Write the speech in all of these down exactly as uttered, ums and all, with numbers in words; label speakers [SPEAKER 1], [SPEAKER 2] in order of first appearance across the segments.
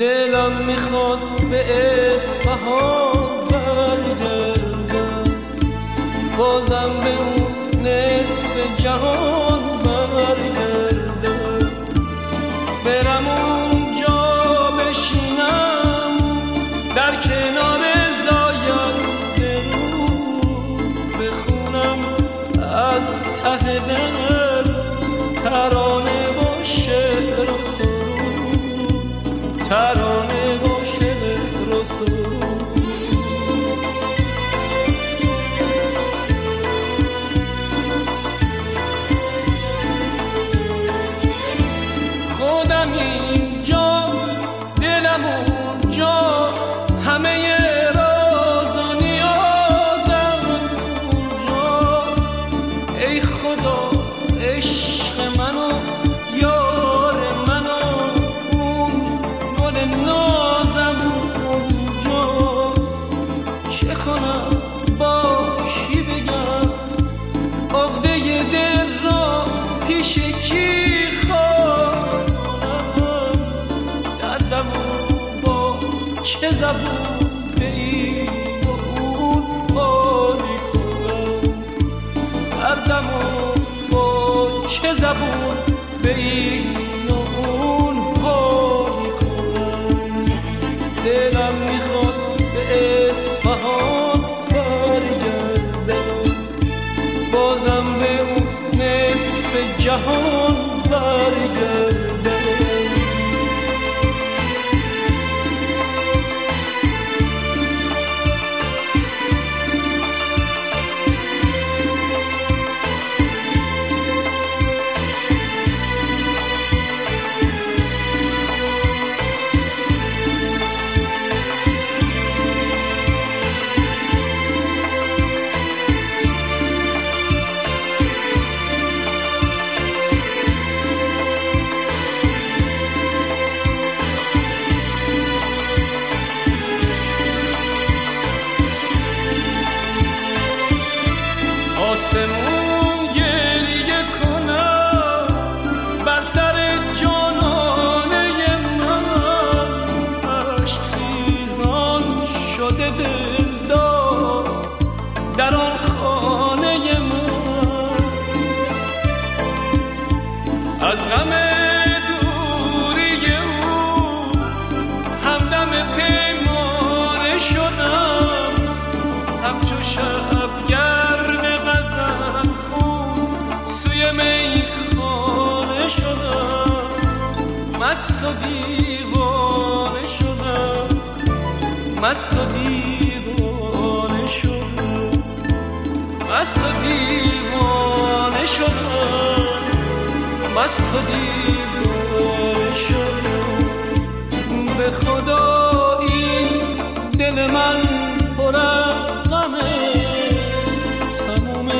[SPEAKER 1] دلم میخواد به اصفهان برگردم، بازم به اون نصف جهان برگردم، برم اونجا بشینم در کنار زاینده رود، بخونم از ته دل ترانه و شعر و سرود، ترانه و شعر و سرود. خودم اینجا دلم اونجا، همه راز و نیازم اونجاست. ای خدا عشق منو یار منو، اون گل نازم اونجاست. چه کنم با کی بگم عقده دل را پیش کی خواهد کنم، دردمو با چه زبون به این و اون حالی کنم، دردمو با چه زبون به این و اون حالی کنم. دلم میخواد به اصفهان برگردم، بازم به اون نصف جهان برگردم. آسمون گریه کنم بر سر جانانه من، عشق خیزان شده دلدار در آن خانه من. از غم دوری او همدم پیمانه شدم، همچو شبگرد میخانه شدم، مست و دیوانه شدم، مست و دیوانه شدم، مست و دیوانه شدم، مست و دیوانه شدم. به خدا این دل من پر از غمه، تموم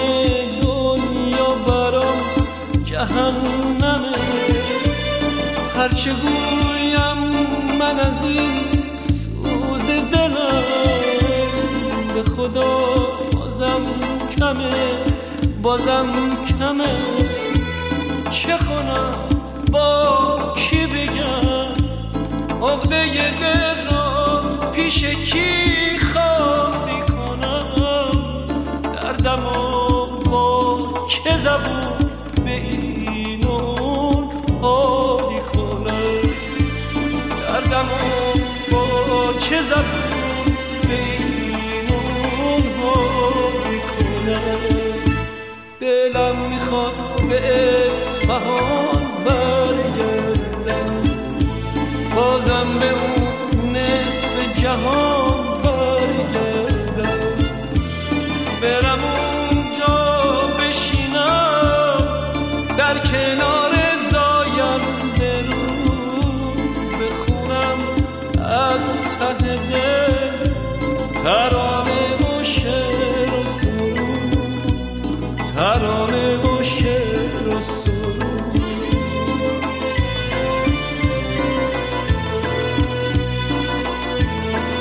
[SPEAKER 1] جهنمه. هرچه گویم من از این سوز دلم، به خدا بازم کمه، بازم کمه. چه کنم با کی بگم عقده دل را پیش کی خالی کنم، دردمو با چه زبون به این و اون حالی کنم، دردمو با چه زبون به این و اون حالی کنم. دلم میخواد به اصفهان برگردم، بازم به اون نصف جهان برگردم، برم اونجا بشینم در کنار زاینده رود، بخونم از ته دل ترانه و شعر و سرود، ترانه و شعر و سرود.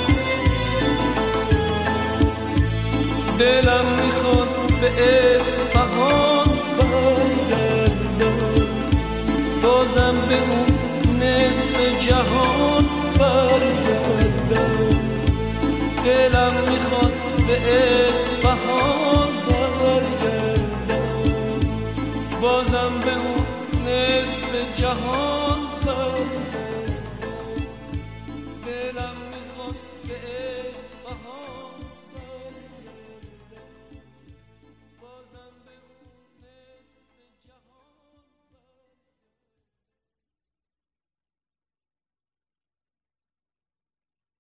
[SPEAKER 1] دلم میخواد به اصفهان